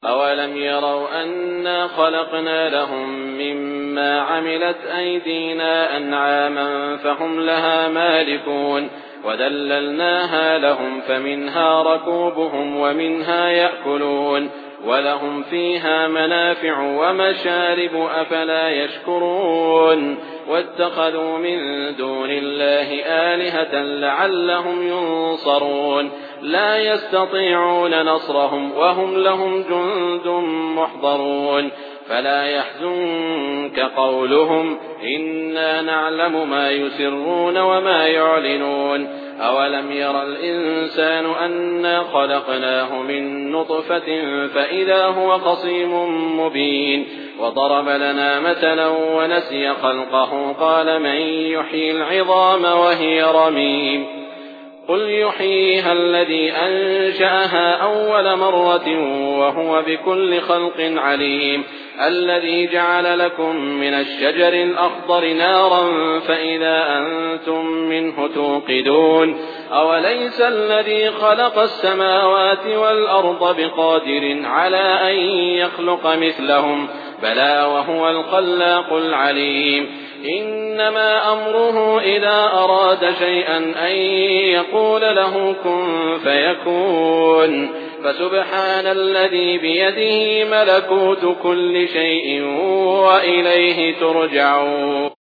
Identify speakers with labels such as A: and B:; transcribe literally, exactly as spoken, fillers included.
A: أولم يروا أنا خلقنا لهم مما عملت أيدينا أنعاما فهم لها مالكون وذللناها لهم فمنها ركوبهم ومنها يأكلون ولهم فيها منافع ومشارب أفلا يشكرون واتخذوا من دون الله آلهة لعلهم ينصرون لا يستطيعون نصرهم وهم لهم جند محضرون فلا يحزنك قولهم إنا نعلم ما يسرون وما يعلنون أولم ير الإنسان أنا خلقناه من نطفة فإذا هو خصيم مبين وضرب لنا مثلا ونسي خلقه قال من يحيي العظام وهي رميم قل يحييها الذي أنشأها أول مرة وهو بكل خلق عليم الذي جعل لكم من الشجر الأخضر نارا فإذا أنتم منه توقدون أوليس الذي خلق السماوات والأرض بقادر على أن يخلق مثلهم بلى وهو الخلاق العليم إنما أمره إذا أراد شيئا أن يقول له كن فيكون فسبحان الذي بيده ملكوت كل شيء وإليه ترجعون.